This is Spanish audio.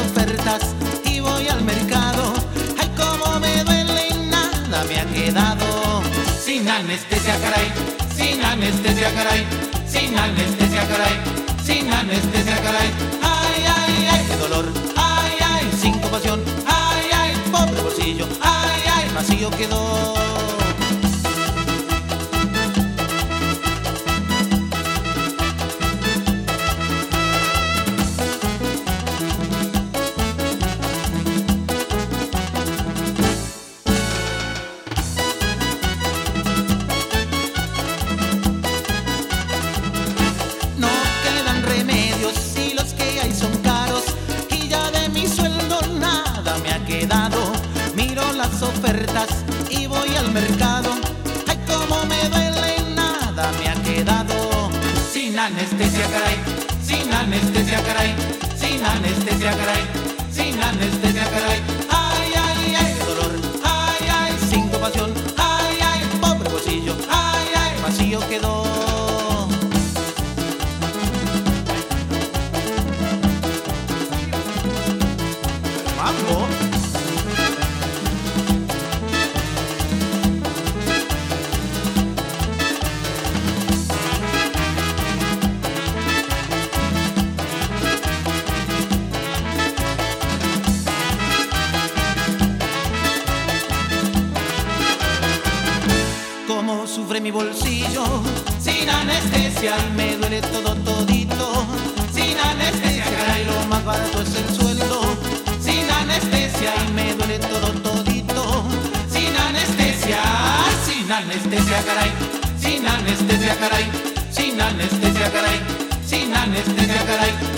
ofertas y voy al mercado. Ay, cómo me duele y nada me ha quedado. Sin anestesia, caray, sin anestesia, caray, sin anestesia, caray, sin anestesia, caray. Ay, ay, ay, qué dolor, ay, ay, sin compasión, ay, ay, pobre bolsillo, ay, ay, vacío quedó. Miro las ofertas y voy al mercado. Ay, cómo me duele y nada me ha quedado. Sin anestesia, caray, sin anestesia, caray, sin anestesia, caray, sin anestesia, caray. Ay, ay, ay, qué dolor, ay, ay, sin compasión, ay, ay, pobre bolsillo, ay, ay, vacío quedó. Mambo. Cómo sufre mi bolsillo sin anestesia y me duele todo todito. Sin anestesia, caray, lo más barato es el sueldo. Sin anestesia y me duele todo todito. Sin anestesia, sin anestesia, caray, sin anestesia, caray, sin anestesia, caray, sin anestesia, caray.